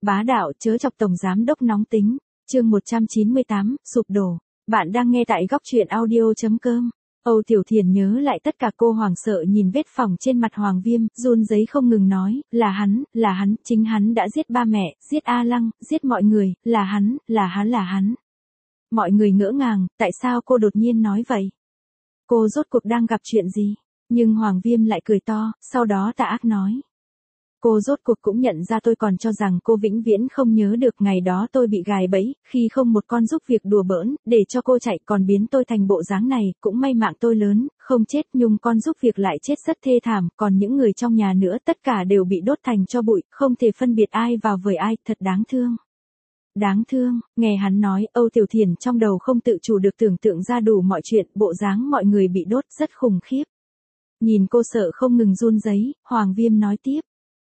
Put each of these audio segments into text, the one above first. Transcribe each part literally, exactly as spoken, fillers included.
bá đạo chớ chọc tổng giám đốc nóng tính. Chương một trăm chín mươi tám, sụp đổ. Bạn đang nghe tại góc truyện audio chấm com. Âu Tiểu Thiền nhớ lại tất cả, cô hoảng sợ nhìn vết phỏng trên mặt Hoàng Viêm, run rẩy không ngừng nói, là hắn, là hắn, chính hắn đã giết ba mẹ, giết A Lăng, giết mọi người, là hắn, là hắn là hắn. Mọi người ngỡ ngàng, tại sao cô đột nhiên nói vậy? Cô rốt cuộc đang gặp chuyện gì? Nhưng Hoàng Viêm lại cười to, sau đó tà ác nói. Cô rốt cuộc cũng nhận ra tôi còn cho rằng cô vĩnh viễn không nhớ được ngày đó tôi bị gài bẫy, khi không một con giúp việc đùa bỡn, để cho cô chạy còn biến tôi thành bộ dáng này, cũng may mạng tôi lớn, không chết nhưng con giúp việc lại chết rất thê thảm, còn những người trong nhà nữa tất cả đều bị đốt thành tro bụi, không thể phân biệt ai vào với ai, thật đáng thương. Đáng thương, nghe hắn nói, Âu Tiểu Thiền trong đầu không tự chủ được tưởng tượng ra đủ mọi chuyện, bộ dáng mọi người bị đốt rất khủng khiếp. Nhìn cô sợ không ngừng run rẩy, Hoàng Viêm nói tiếp.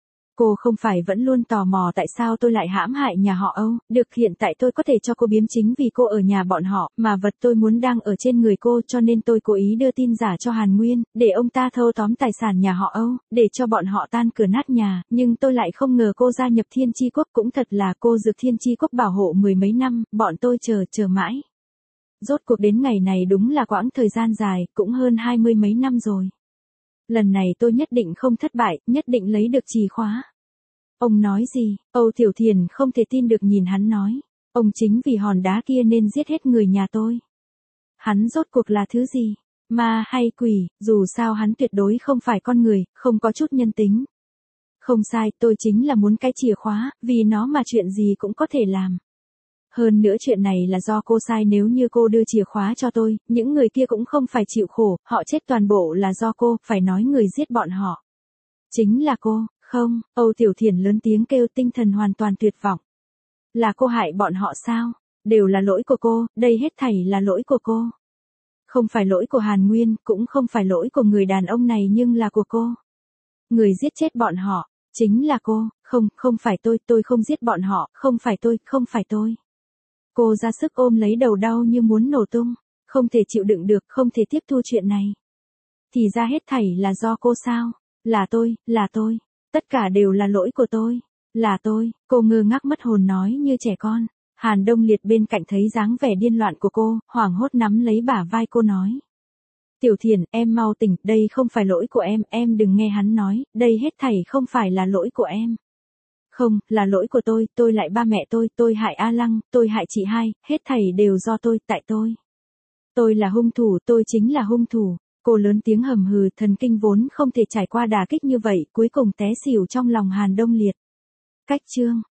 Cô không phải vẫn luôn tò mò tại sao tôi lại hãm hại nhà họ Âu, được hiện tại tôi có thể cho cô biếm chính vì cô ở nhà bọn họ, mà vật tôi muốn đang ở trên người cô cho nên tôi cố ý đưa tin giả cho Hàn Nguyên, để ông ta thâu tóm tài sản nhà họ Âu, để cho bọn họ tan cửa nát nhà, nhưng tôi lại không ngờ cô gia nhập Thiên Chi Quốc, cũng thật là cô dược Thiên Chi Quốc bảo hộ mười mấy năm, bọn tôi chờ chờ mãi. Rốt cuộc đến ngày này đúng là quãng thời gian dài, cũng hơn hai mươi mấy năm rồi. Lần này tôi nhất định không thất bại, nhất định lấy được chìa khóa. Ông nói gì? Âu Tiểu Thiền không thể tin được nhìn hắn nói. Ông chính vì hòn đá kia nên giết hết người nhà tôi. Hắn rốt cuộc là thứ gì? Ma hay quỷ, dù sao hắn tuyệt đối không phải con người, không có chút nhân tính. Không sai, tôi chính là muốn cái chìa khóa, vì nó mà chuyện gì cũng có thể làm. Hơn nữa chuyện này là do cô sai, nếu như cô đưa chìa khóa cho tôi, những người kia cũng không phải chịu khổ, họ chết toàn bộ là do cô, phải nói người giết bọn họ. Chính là cô, không, Âu Tiểu Thiền lớn tiếng kêu, tinh thần hoàn toàn tuyệt vọng. Là cô hại bọn họ sao? Đều là lỗi của cô, đây hết thảy là lỗi của cô. Không phải lỗi của Hàn Nguyên, cũng không phải lỗi của người đàn ông này nhưng là của cô. Người giết chết bọn họ, chính là cô, không, không phải tôi, tôi không giết bọn họ, không phải tôi, không phải tôi. Cô ra sức ôm lấy đầu đau như muốn nổ tung, không thể chịu đựng được, không thể tiếp thu chuyện này. Thì ra hết thảy là do cô sao? Là tôi, là tôi, tất cả đều là lỗi của tôi, là tôi, cô ngơ ngác mất hồn nói như trẻ con. Hàn Đông Liệt bên cạnh thấy dáng vẻ điên loạn của cô, hoảng hốt nắm lấy bả vai cô nói. Tiểu Thiền, em mau tỉnh, đây không phải lỗi của em, em đừng nghe hắn nói, đây hết thảy không phải là lỗi của em. Không, là lỗi của tôi, tôi lại ba mẹ tôi, tôi hại A Lăng, tôi hại chị hai, hết thảy đều do tôi, tại tôi. Tôi là hung thủ, tôi chính là hung thủ. Cô lớn tiếng hầm hừ, thần kinh vốn không thể trải qua đả kích như vậy, cuối cùng té xỉu trong lòng Hàn Đông Liệt. Cách chương